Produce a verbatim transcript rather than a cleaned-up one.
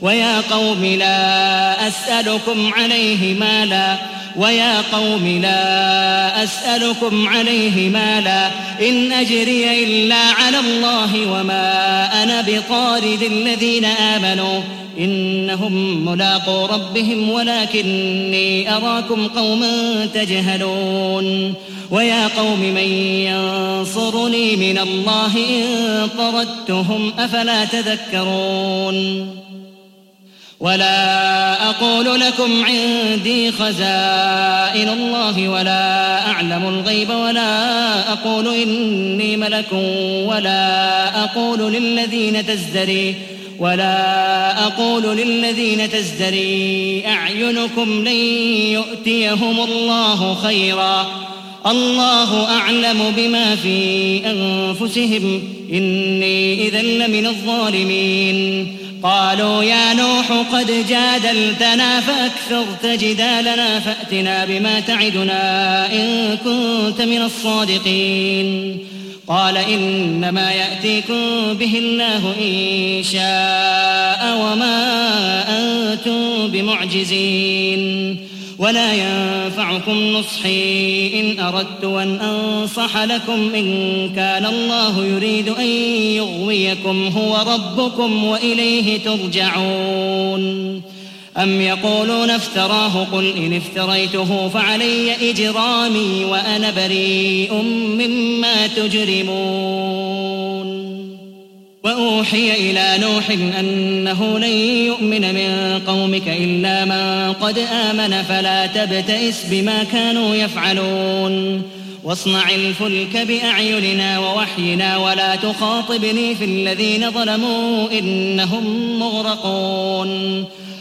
ويا قوم لا أسألكم عليه مالا ويا قوم لا أسألكم عليه مالا إن أجري إلا على الله وما أنا بطارد الذين آمنوا إنهم ملاقو ربهم ولكني أراكم قوما تجهلون ويا قوم من ينصرني من الله إن طردتهم أفلا تذكرون ولا أقول لكم عندي خزائن الله ولا أعلم الغيب ولا أقول إني ملك ولا أقول للذين تزدري ولا أقول للذين تزدري أعينكم لن يؤتيهم الله خيرا الله أعلم بما في أنفسهم إني إذا لمن الظالمين قالوا يا نوح قد جادلتنا فأكثرت جدالنا فأتنا بما تعدنا إن كنت من الصادقين قال إنما يأتيكم به الله إن شاء وما أنتم بمعجزين ولا ينفعكم نصحي إن أردت أن أنصح لكم إن كان الله يريد أن يغويكم هو ربكم وإليه ترجعون أم يقولون افتراه قل إن افتريته فعلي إجرامي وأنا بريء مما تجرمون وأوحي إلى نوح أنه لن يؤمن من قومك إلا من قد آمن فلا تبتئس بما كانوا يفعلون واصنع الفلك بأعيننا ووحينا ولا تخاطبني في الذين ظلموا إنهم مغرقون